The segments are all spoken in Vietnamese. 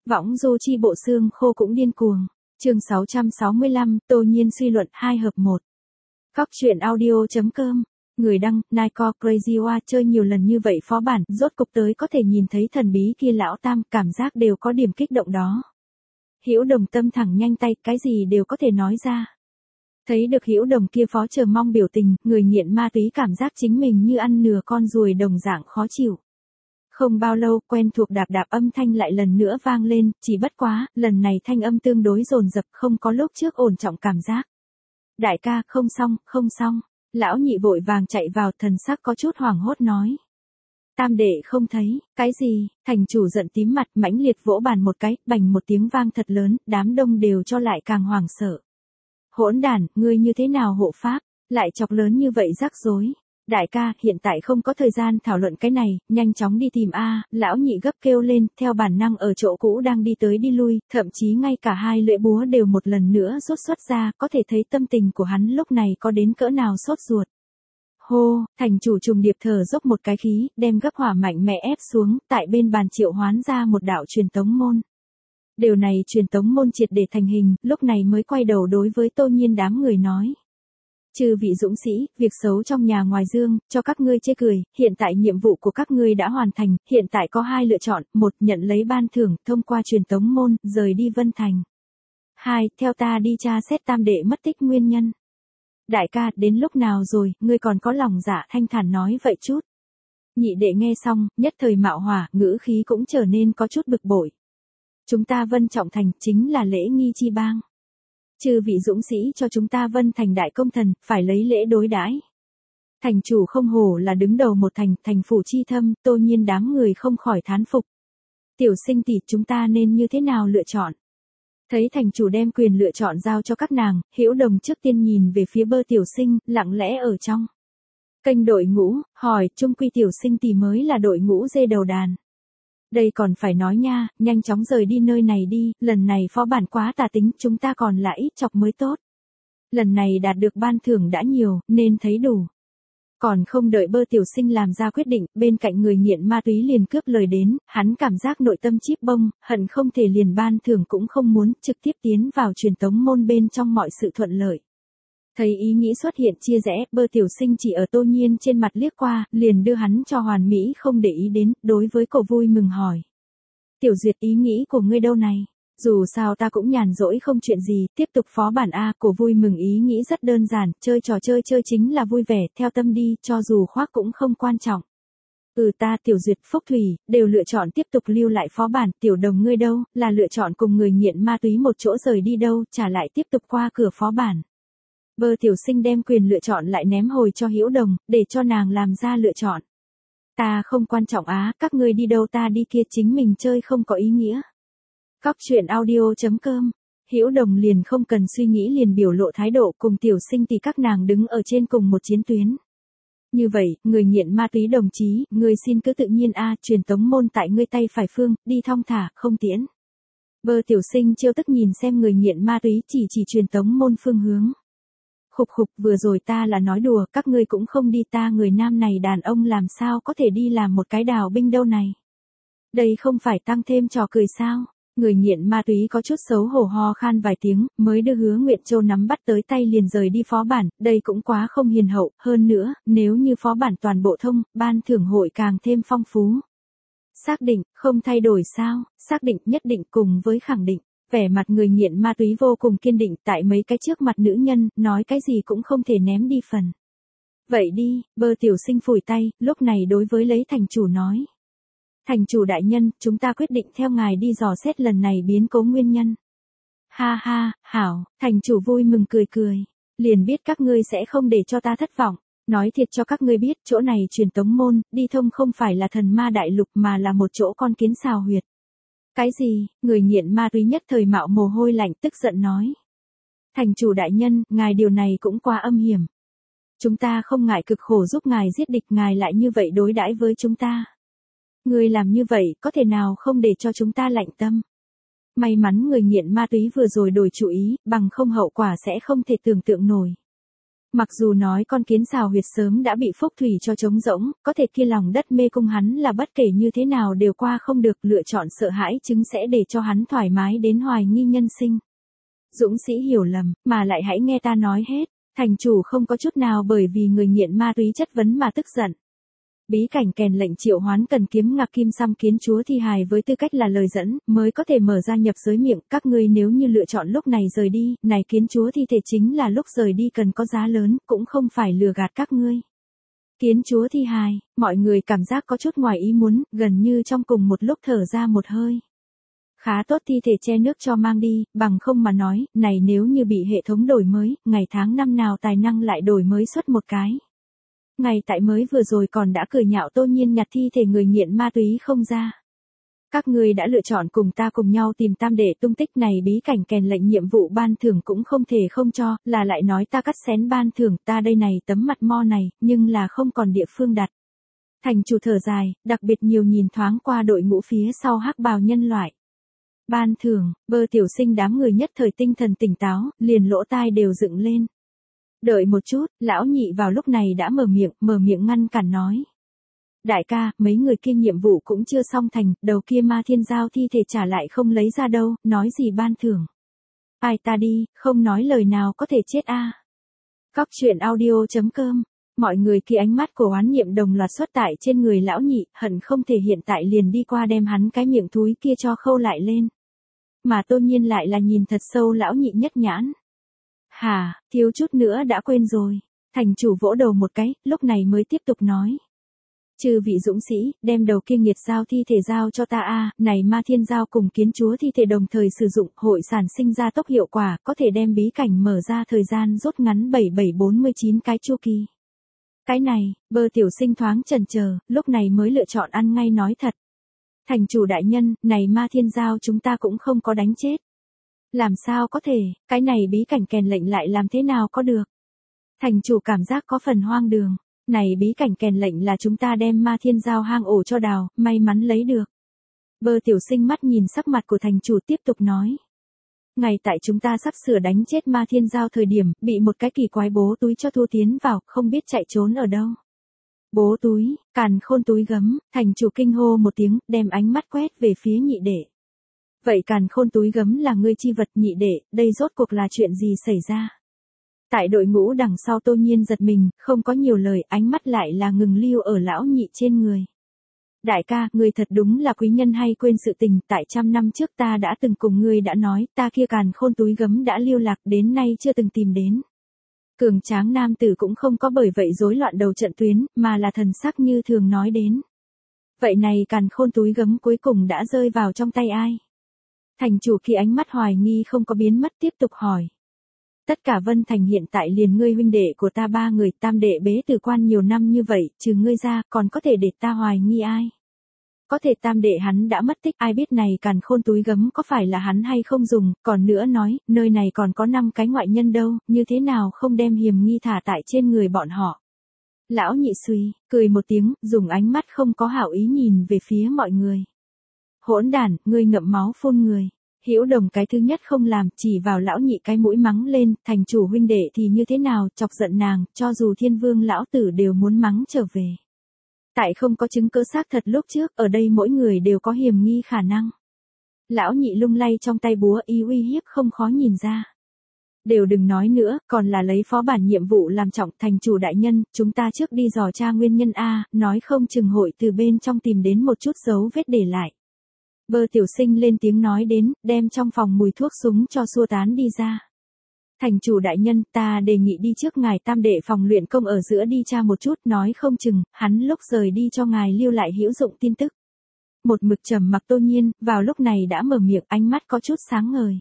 Võng du chi bộ xương khô cũng điên cuồng. Chương 665, Tô Nhiên suy luận 2 hợp 1. Cóc truyện audio.com. Người đăng, Nike Crazy Hoa chơi nhiều lần như vậy phó bản, rốt cục tới có thể nhìn thấy thần bí kia lão tam, cảm giác đều có điểm kích động đó. Hữu Đồng tâm thẳng nhanh tay, cái gì đều có thể nói ra. Thấy được Hữu Đồng kia phó chờ mong biểu tình, người nghiện ma túy cảm giác chính mình như ăn nửa con ruồi đồng dạng khó chịu. Không bao lâu, quen thuộc đạp đạp âm thanh lại lần nữa vang lên, chỉ bất quá, lần này thanh âm tương đối dồn dập, không có lúc trước ổn trọng cảm giác. Đại ca, không xong. Lão nhị vội vàng chạy vào, thần sắc có chút hoảng hốt nói. Tam đệ không thấy, cái gì? Thành chủ giận tím mặt, mãnh liệt vỗ bàn một cái, bành một tiếng vang thật lớn, đám đông đều cho lại càng hoảng sợ. Hỗn đản, ngươi như thế nào hộ pháp, lại chọc lớn như vậy rắc rối. Đại ca, hiện tại không có thời gian thảo luận cái này, nhanh chóng đi tìm A, lão nhị gấp kêu lên, theo bản năng ở chỗ cũ đang đi tới đi lui, thậm chí ngay cả hai lưỡi búa đều một lần nữa rút xuất ra, có thể thấy tâm tình của hắn lúc này có đến cỡ nào sốt ruột. Hô, thành chủ trùng điệp thở dốc một cái khí, đem gấp hỏa mạnh mẽ ép xuống, tại bên bàn triệu hoán ra một đạo truyền tống môn. Điều này truyền tống môn triệt để thành hình, lúc này mới quay đầu đối với Tô Nhiên đám người nói. Chư vị dũng sĩ, việc xấu trong nhà ngoài dương, cho các ngươi chê cười, hiện tại nhiệm vụ của các ngươi đã hoàn thành, hiện tại có hai lựa chọn, một, nhận lấy ban thưởng, thông qua truyền tống môn, rời đi Vân Thành. 2, theo ta đi tra xét tam đệ mất tích nguyên nhân. Đại ca, đến lúc nào rồi, ngươi còn có lòng dạ thanh thản nói vậy chút. Nhị đệ nghe xong, nhất thời mạo hỏa, ngữ khí cũng trở nên có chút bực bội. Chúng ta Vân Trọng Thành, chính là lễ nghi chi bang. Chư vị dũng sĩ cho chúng ta Vân Thành đại công thần, phải lấy lễ đối đãi. Thành chủ không hổ là đứng đầu một thành, thành phủ chi thâm, Tô Nhiên đám người không khỏi thán phục. Tiểu sinh tỷ, chúng ta nên như thế nào lựa chọn? Thấy thành chủ đem quyền lựa chọn giao cho các nàng, Hữu Đồng trước tiên nhìn về phía Bơ tiểu sinh, lặng lẽ ở trong kênh đội ngũ, hỏi, trung quy tiểu sinh tỷ mới là đội ngũ dê đầu đàn. Đây còn phải nói nha, nhanh chóng rời đi nơi này đi, lần này phó bản quá tà tính, chúng ta còn là ít chọc mới tốt. Lần này đạt được ban thưởng đã nhiều, nên thấy đủ. Còn không đợi Bơ tiểu sinh làm ra quyết định, bên cạnh người nghiện ma túy liền cướp lời đến, hắn cảm giác nội tâm chíp bông, hận không thể liền ban thưởng cũng không muốn, trực tiếp tiến vào truyền tống môn bên trong mọi sự thuận lợi. Thấy ý nghĩ xuất hiện chia rẽ, Bơ tiểu sinh chỉ ở Tô Nhiên trên mặt liếc qua, liền đưa hắn cho hoàn mỹ không để ý đến, đối với cô vui mừng hỏi. Tiểu Duyệt, ý nghĩ của ngươi đâu này? Dù sao ta cũng nhàn rỗi không chuyện gì, tiếp tục phó bản A, cô vui mừng ý nghĩ rất đơn giản, chơi trò chơi chính là vui vẻ, theo tâm đi, cho dù khoác cũng không quan trọng. Ta Tiểu Duyệt, Phúc Thủy, đều lựa chọn tiếp tục lưu lại phó bản, Tiểu Đồng ngươi đâu, là lựa chọn cùng người nghiện ma túy một chỗ rời đi đâu, trả lại tiếp tục qua cửa phó bản. Bơ tiểu sinh đem quyền lựa chọn lại ném hồi cho Hữu Đồng, để cho nàng làm ra lựa chọn. Ta không quan trọng á, các ngươi đi đâu ta đi kia, chính mình chơi không có ý nghĩa. Cóc truyện audio.com. Hữu Đồng liền không cần suy nghĩ liền biểu lộ thái độ cùng tiểu sinh thì các nàng đứng ở trên cùng một chiến tuyến. Như vậy, người nghiện ma túy đồng chí, người xin cứ tự nhiên truyền tống môn tại ngươi tay phải phương, đi thong thả, không tiễn. Bơ tiểu sinh chiêu tức nhìn xem người nghiện ma túy chỉ truyền tống môn phương hướng. Khục, vừa rồi ta là nói đùa, các ngươi cũng không đi, ta người nam này đàn ông làm sao có thể đi làm một cái đào binh đâu này. Đây không phải tăng thêm trò cười sao? Người nghiện ma túy có chút xấu hổ ho khan vài tiếng, mới đưa Hứa Nguyệt Châu nắm bắt tới tay liền rời đi phó bản, đây cũng quá không hiền hậu, hơn nữa, nếu như phó bản toàn bộ thông, ban thưởng hội càng thêm phong phú. Xác định, không thay đổi sao? Xác định, nhất định cùng với khẳng định. Vẻ mặt người nghiện ma túy vô cùng kiên định, tại mấy cái trước mặt nữ nhân, nói cái gì cũng không thể ném đi phần. Vậy đi, Bơ tiểu sinh phủi tay, lúc này đối với lấy thành chủ nói. Thành chủ đại nhân, chúng ta quyết định theo ngài đi dò xét lần này biến cố nguyên nhân. Ha ha, hảo, thành chủ vui mừng cười. Liền biết các ngươi sẽ không để cho ta thất vọng. Nói thiệt cho các ngươi biết, chỗ này truyền tống môn, đi thông không phải là thần ma đại lục mà là một chỗ con kiến xào huyệt. Cái gì? Người nghiện ma túy nhất thời mạo mồ hôi lạnh tức giận nói. Thành chủ đại nhân, ngài điều này cũng quá âm hiểm. Chúng ta không ngại cực khổ giúp ngài giết địch, ngài lại như vậy đối đãi với chúng ta. Người làm như vậy, có thể nào không để cho chúng ta lạnh tâm? May mắn người nghiện ma túy vừa rồi đổi chủ ý, bằng không hậu quả sẽ không thể tưởng tượng nổi. Mặc dù nói con kiến xào huyệt sớm đã bị phúc thủy cho trống rỗng, có thể kia lòng đất mê cung hắn là bất kể như thế nào đều qua không được, lựa chọn sợ hãi chứng sẽ để cho hắn thoải mái đến hoài nghi nhân sinh. Dũng sĩ hiểu lầm, mà lại hãy nghe ta nói hết. Thành chủ không có chút nào bởi vì người nghiện ma túy chất vấn mà tức giận. Bí cảnh kèn lệnh triệu hoán cần kiếm ngạc kim xăm kiến chúa thi hài với tư cách là lời dẫn, mới có thể mở ra nhập giới miệng. Các ngươi nếu như lựa chọn lúc này rời đi, này kiến chúa thi thể chính là lúc rời đi cần có giá lớn, cũng không phải lừa gạt các ngươi. Kiến chúa thi hài, mọi người cảm giác có chút ngoài ý muốn, gần như trong cùng một lúc thở ra một hơi. Khá tốt thi thể che nước cho mang đi, bằng không mà nói, này nếu như bị hệ thống đổi mới, ngày tháng năm nào tài năng lại đổi mới suốt một cái. Ngày tại mới vừa rồi còn đã cười nhạo Tô Nhiên nhặt thi thể người nghiện ma túy không ra. Các ngươi đã lựa chọn cùng ta cùng nhau tìm tam đệ tung tích này, bí cảnh kèn lệnh nhiệm vụ ban thưởng cũng không thể không cho, là lại nói ta cắt xén ban thưởng ta đây này tấm mặt mo này, nhưng là không còn địa phương đặt. Thành chủ thở dài, đặc biệt nhiều nhìn thoáng qua đội ngũ phía sau hắc bào nhân loại. Ban thưởng, Bơ tiểu sinh đám người nhất thời tinh thần tỉnh táo, liền lỗ tai đều dựng lên. Đợi một chút, lão nhị vào lúc này đã mở miệng ngăn cản nói. Đại ca, mấy người kia nhiệm vụ cũng chưa xong thành, đầu kia ma thiên giao thi thể trả lại không lấy ra đâu, nói gì ban thưởng. Ai ta đi, không nói lời nào có thể chết a. Cóc truyện audio.com, mọi người kia ánh mắt của oán niệm đồng loạt xuất tại trên người lão nhị, hận không thể hiện tại liền đi qua đem hắn cái miệng thúi kia cho khâu lại lên. Mà Tôn Nhiên lại là nhìn thật sâu lão nhị nhất nhãn. Hà, thiếu chút nữa đã quên rồi. Thành chủ vỗ đầu một cái, lúc này mới tiếp tục nói. Chư vị dũng sĩ, đem đầu kia nghiệt giao thi thể giao cho ta a, này ma thiên giao cùng kiến chúa thi thể đồng thời sử dụng, hội sản sinh ra tốc hiệu quả, có thể đem bí cảnh mở ra thời gian rút ngắn 7749 cái chu kỳ. Cái này, Bơ tiểu sinh thoáng chần chờ, lúc này mới lựa chọn ăn ngay nói thật. Thành chủ đại nhân, này ma thiên giao chúng ta cũng không có đánh chết. Làm sao có thể, cái này bí cảnh kèn lệnh lại làm thế nào có được. Thành chủ cảm giác có phần hoang đường. Này bí cảnh kèn lệnh là chúng ta đem ma thiên giao hang ổ cho đào, may mắn lấy được. Bơ tiểu sinh mắt nhìn sắc mặt của thành chủ tiếp tục nói. Ngày tại chúng ta sắp sửa đánh chết ma thiên giao thời điểm, bị một cái kỳ quái bố túi cho thu tiến vào, không biết chạy trốn ở đâu. Bố túi, càn khôn túi gấm, thành chủ kinh hô một tiếng, đem ánh mắt quét về phía nhị đệ. Vậy càn khôn túi gấm là ngươi chi vật nhị đệ, đây rốt cuộc là chuyện gì xảy ra? Tại đội ngũ đằng sau Tô Nhiên giật mình, không có nhiều lời, ánh mắt lại là ngừng lưu ở lão nhị trên người. Đại ca, ngươi thật đúng là quý nhân hay quên sự tình, tại 100 năm trước ta đã từng cùng ngươi đã nói, ta kia càn khôn túi gấm đã lưu lạc đến nay chưa từng tìm đến. Cường tráng nam tử cũng không có bởi vậy rối loạn đầu trận tuyến, mà là thần sắc như thường nói đến. Vậy này càn khôn túi gấm cuối cùng đã rơi vào trong tay ai? Thành chủ khi ánh mắt hoài nghi không có biến mất tiếp tục hỏi. Tất cả Vân Thành hiện tại liền ngươi huynh đệ của ta ba người, tam đệ bế tử quan nhiều năm như vậy, trừ ngươi ra, còn có thể để ta hoài nghi ai? Có thể tam đệ hắn đã mất tích, ai biết này càn khôn túi gấm có phải là hắn hay không dùng, còn nữa nói, nơi này còn có 5 cái ngoại nhân đâu, như thế nào không đem hiểm nghi thả tại trên người bọn họ. Lão nhị suy, cười một tiếng, dùng ánh mắt không có hảo ý nhìn về phía mọi người. Hỗn đản, ngươi ngậm máu phun người. Hữu Đồng cái thứ nhất không làm, chỉ vào lão nhị cái mũi mắng lên, thành chủ huynh đệ thì như thế nào, chọc giận nàng, cho dù Thiên Vương lão tử đều muốn mắng trở về. Tại không có chứng cứ xác thật lúc trước, ở đây mỗi người đều có hiểm nghi khả năng. Lão nhị lung lay trong tay búa, ý uy hiếp không khó nhìn ra. Đều đừng nói nữa, còn là lấy phó bản nhiệm vụ làm trọng, thành chủ đại nhân, chúng ta trước đi dò tra nguyên nhân a, nói không chừng hội từ bên trong tìm đến một chút dấu vết để lại. Bơ tiểu sinh lên tiếng nói đến, đem trong phòng mùi thuốc súng cho xua tán đi ra. Thành chủ đại nhân, ta đề nghị đi trước ngài tam đệ phòng luyện công ở giữa đi tra một chút, nói không chừng, hắn lúc rời đi cho ngài lưu lại hữu dụng tin tức. Một mực trầm mặc Tô Nhiên, vào lúc này đã mở miệng, ánh mắt có chút sáng ngời.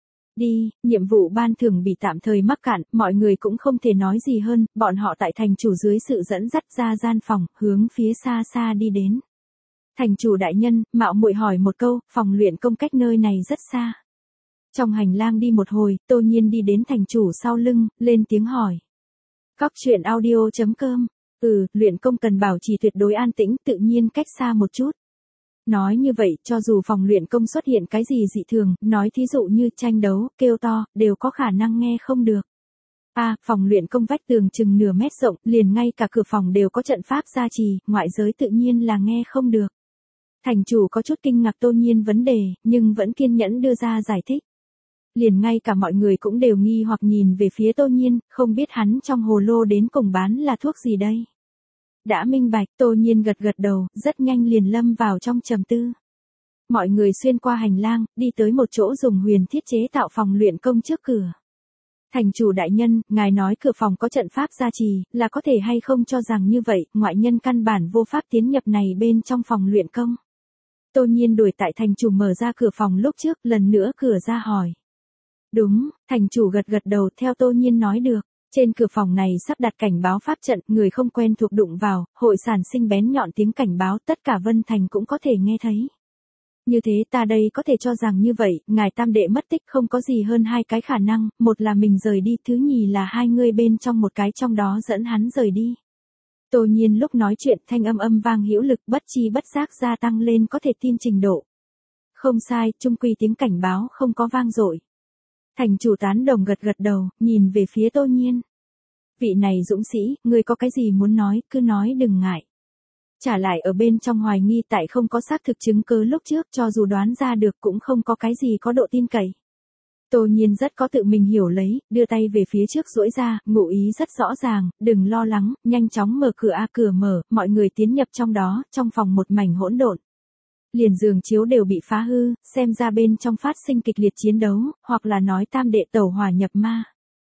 Đi, nhiệm vụ ban thưởng bị tạm thời mắc cạn, mọi người cũng không thể nói gì hơn, bọn họ tại thành chủ dưới sự dẫn dắt ra gian phòng, hướng phía xa xa đi đến. Thành chủ đại nhân, mạo muội hỏi một câu, phòng luyện công cách nơi này rất xa. Trong hành lang đi một hồi, Tô Nhiên đi đến thành chủ sau lưng, lên tiếng hỏi. Cóc truyện audio.com, luyện công cần bảo trì tuyệt đối an tĩnh, tự nhiên cách xa một chút. Nói như vậy, cho dù phòng luyện công xuất hiện cái gì dị thường, nói thí dụ như tranh đấu, kêu to, đều có khả năng nghe không được. Phòng luyện công vách tường chừng nửa mét rộng, liền ngay cả cửa phòng đều có trận pháp gia trì, ngoại giới tự nhiên là nghe không được. Thành chủ có chút kinh ngạc Tô Nhiên vấn đề, nhưng vẫn kiên nhẫn đưa ra giải thích. Liền ngay cả mọi người cũng đều nghi hoặc nhìn về phía Tô Nhiên, không biết hắn trong hồ lô đến cùng bán là thuốc gì đây. Đã minh bạch, Tô Nhiên gật gật đầu, rất nhanh liền lâm vào trong trầm tư. Mọi người xuyên qua hành lang, đi tới một chỗ dùng huyền thiết chế tạo phòng luyện công trước cửa. Thành chủ đại nhân, ngài nói cửa phòng có trận pháp gia trì, là có thể hay không cho rằng như vậy, ngoại nhân căn bản vô pháp tiến nhập này bên trong phòng luyện công. Tô Nhiên đuổi tại thành chủ mở ra cửa phòng lúc trước, lần nữa cửa ra hỏi. Đúng, thành chủ gật gật đầu theo Tô Nhiên nói được. Trên cửa phòng này sắp đặt cảnh báo pháp trận, người không quen thuộc đụng vào, hội sản sinh bén nhọn tiếng cảnh báo, tất cả Vân Thành cũng có thể nghe thấy. Như thế ta đây có thể cho rằng như vậy, ngài tam đệ mất tích không có gì hơn hai cái khả năng, một là mình rời đi, thứ nhì là hai người bên trong một cái trong đó dẫn hắn rời đi. Tô Nhiên lúc nói chuyện thanh âm vang hữu lực bất chi bất giác gia tăng lên có thể tin trình độ. Không sai, chung quy tiếng cảnh báo không có vang dội. Thành chủ tán đồng gật gật đầu, nhìn về phía Tô Nhiên. Vị này dũng sĩ, ngươi có cái gì muốn nói, cứ nói đừng ngại. Trả lại ở bên trong hoài nghi tại không có xác thực chứng cứ lúc trước cho dù đoán ra được cũng không có cái gì có độ tin cậy. Tô Nhiên rất có tự mình hiểu lấy, đưa tay về phía trước duỗi ra, ngụ ý rất rõ ràng, đừng lo lắng, nhanh chóng mở cửa cửa mở, mọi người tiến nhập trong đó, trong phòng một mảnh hỗn độn. Liền giường chiếu đều bị phá hư, xem ra bên trong phát sinh kịch liệt chiến đấu, hoặc là nói tam đệ tẩu hỏa nhập ma.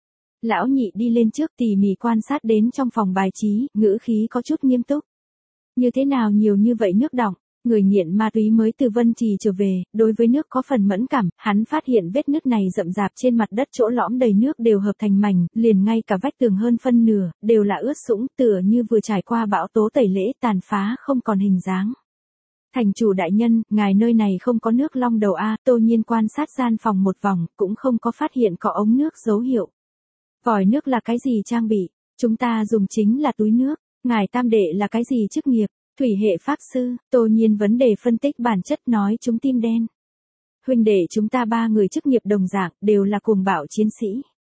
Lão nhị đi lên trước tỉ mỉ quan sát đến trong phòng bài trí, ngữ khí có chút nghiêm túc. Như thế nào nhiều như vậy nước đọng, người nghiện ma túy mới từ Vân Trì trở về, đối với nước có phần mẫn cảm, hắn phát hiện vết nứt này rậm rạp trên mặt đất chỗ lõm đầy nước đều hợp thành mảnh, liền ngay cả vách tường hơn phân nửa, đều là ướt sũng tựa như vừa trải qua bão tố tẩy lễ tàn phá không còn hình dáng. Thành chủ đại nhân, ngài nơi này không có nước long đầu Tô Nhiên quan sát gian phòng một vòng, cũng không có phát hiện có ống nước dấu hiệu. Vòi nước là cái gì trang bị? Chúng ta dùng chính là túi nước. Ngài tam đệ là cái gì chức nghiệp? Thủy hệ pháp sư. Tô Nhiên vấn đề phân tích bản chất nói chúng tim đen. Huynh đệ chúng ta ba người chức nghiệp đồng dạng, đều là cuồng bạo chiến sĩ.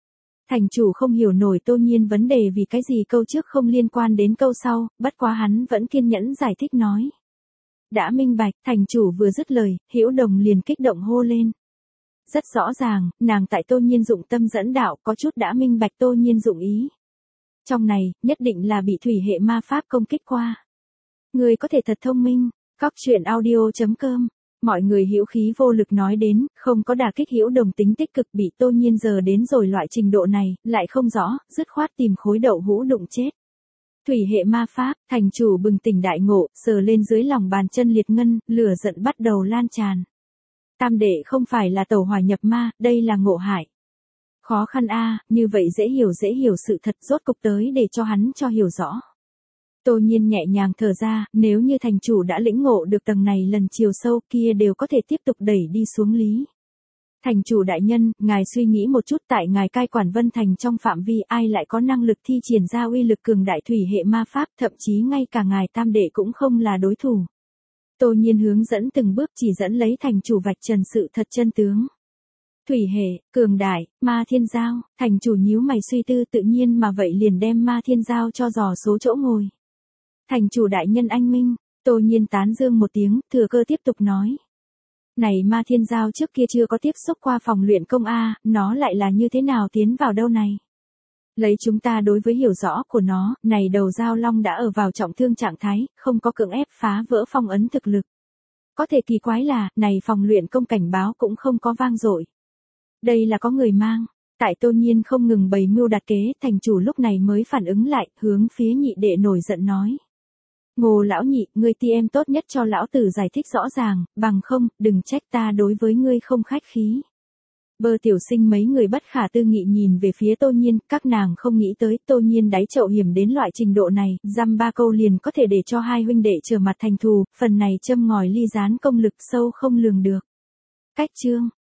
Thành chủ không hiểu nổi Tô Nhiên vấn đề vì cái gì câu trước không liên quan đến câu sau, bất quá hắn vẫn kiên nhẫn giải thích nói. Đã minh bạch, thành chủ vừa dứt lời, Hữu Đồng liền kích động hô lên. Rất rõ ràng, nàng tại Tô Nhiên dụng tâm dẫn đạo có chút đã minh bạch Tô Nhiên dụng ý. Trong này, nhất định là bị thủy hệ ma pháp công kích qua. Người có thể thật thông minh, coctruyện.audio.com. Mọi người hữu khí vô lực nói đến, không có đả kích Hữu Đồng tính tích cực bị Tô Nhiên giờ đến rồi loại trình độ này, lại không rõ, dứt khoát tìm khối đậu hũ đụng chết. Thủy hệ ma pháp, thành chủ bừng tỉnh đại ngộ, sờ lên dưới lòng bàn chân liệt ngân, lửa giận bắt đầu lan tràn. Tam đệ không phải là tẩu hỏa nhập ma, đây là ngộ hại. Khó khăn như vậy dễ hiểu sự thật rốt cục tới để cho hắn cho hiểu rõ. Tô Nhiên nhẹ nhàng thở ra, nếu như thành chủ đã lĩnh ngộ được tầng này lần chiều sâu kia đều có thể tiếp tục đẩy đi xuống lý. Thành chủ đại nhân, ngài suy nghĩ một chút tại ngài cai quản Vân Thành trong phạm vi ai lại có năng lực thi triển ra uy lực cường đại thủy hệ ma pháp, thậm chí ngay cả ngài tam đệ cũng không là đối thủ. Tô Nhiên hướng dẫn từng bước chỉ dẫn lấy thành chủ vạch trần sự thật chân tướng. Thủy hệ, cường đại, ma thiên giao, thành chủ nhíu mày suy tư tự nhiên mà vậy liền đem ma thiên giao cho dò số chỗ ngồi. Thành chủ đại nhân anh minh, Tô Nhiên tán dương một tiếng, thừa cơ tiếp tục nói. Này ma thiên giao trước kia chưa có tiếp xúc qua phòng luyện công nó lại là như thế nào tiến vào đâu này? Lấy chúng ta đối với hiểu rõ của nó, này đầu giao long đã ở vào trọng thương trạng thái, không có cưỡng ép phá vỡ phong ấn thực lực. Có thể kỳ quái là, này phòng luyện công cảnh báo cũng không có vang dội. Đây là có người mang. Tại Tô Nhiên không ngừng bày mưu đặt kế, thành chủ lúc này mới phản ứng lại, hướng phía nhị đệ nổi giận nói. Ngô lão nhị, ngươi TM tốt nhất cho lão tử giải thích rõ ràng, bằng không, đừng trách ta đối với ngươi không khách khí. Bơ tiểu sinh mấy người bất khả tư nghị nhìn về phía Tô Nhiên, các nàng không nghĩ tới Tô Nhiên đáy chậu hiểm đến loại trình độ này, dăm ba câu liền có thể để cho hai huynh đệ trở mặt thành thù, phần này châm ngòi ly gián công lực sâu không lường được. Cách chương